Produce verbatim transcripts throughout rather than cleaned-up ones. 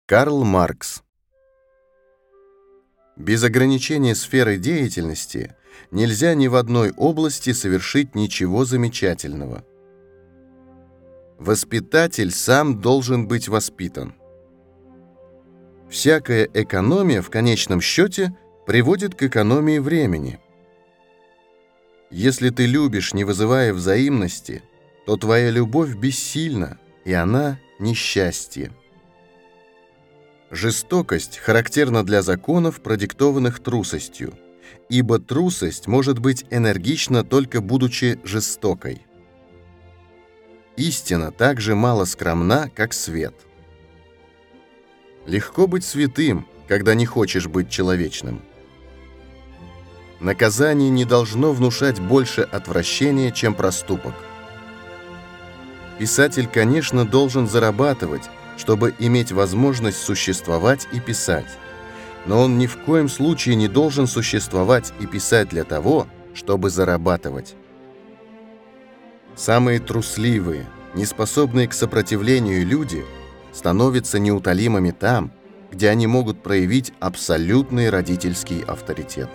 Карл Маркс. Без ограничения сферы деятельности нельзя ни в одной области совершить ничего замечательного. Воспитатель сам должен быть воспитан. Всякая экономия в конечном счете приводит к экономии времени. Если ты любишь, не вызывая взаимности, то твоя любовь бессильна, и она несчастье. Жестокость характерна для законов, продиктованных трусостью, ибо трусость может быть энергична, только будучи жестокой. Истина так же мало скромна, как свет. Легко быть святым, когда не хочешь быть человечным. Наказание не должно внушать больше отвращения, чем проступок. Писатель, конечно, должен зарабатывать, чтобы иметь возможность существовать и писать. Но он ни в коем случае не должен существовать и писать для того, чтобы зарабатывать. Самые трусливые, неспособные к сопротивлению люди становятся неутолимыми там, где они могут проявить абсолютный родительский авторитет.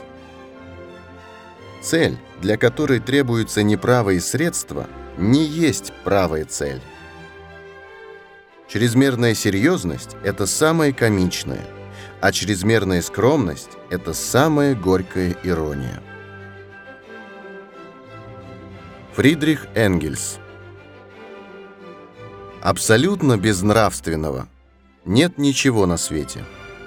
Цель, для которой требуются неправые средства, не есть правая цель. Чрезмерная серьезность – это самое комичное, а чрезмерная скромность – это самая горькая ирония. Фридрих Энгельс. Абсолютно безнравственного нет ничего на свете.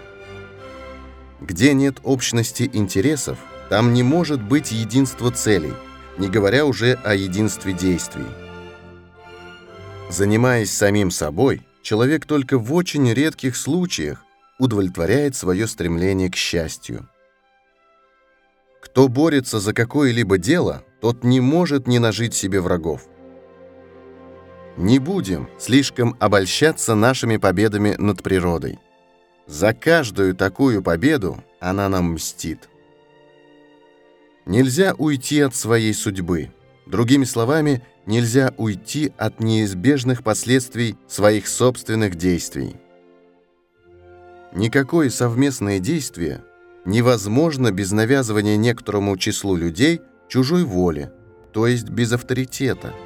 Где нет общности интересов, там не может быть единства целей, не говоря уже о единстве действий. Занимаясь самим собой, человек только в очень редких случаях удовлетворяет свое стремление к счастью. Кто борется за какое-либо дело, тот не может не нажить себе врагов. Не будем слишком обольщаться нашими победами над природой. За каждую такую победу она нам мстит. Нельзя уйти от своей судьбы. Другими словами, нельзя уйти от неизбежных последствий своих собственных действий. Никакое совместное действие невозможно без навязывания некоторому числу людей чужой воли, то есть без авторитета.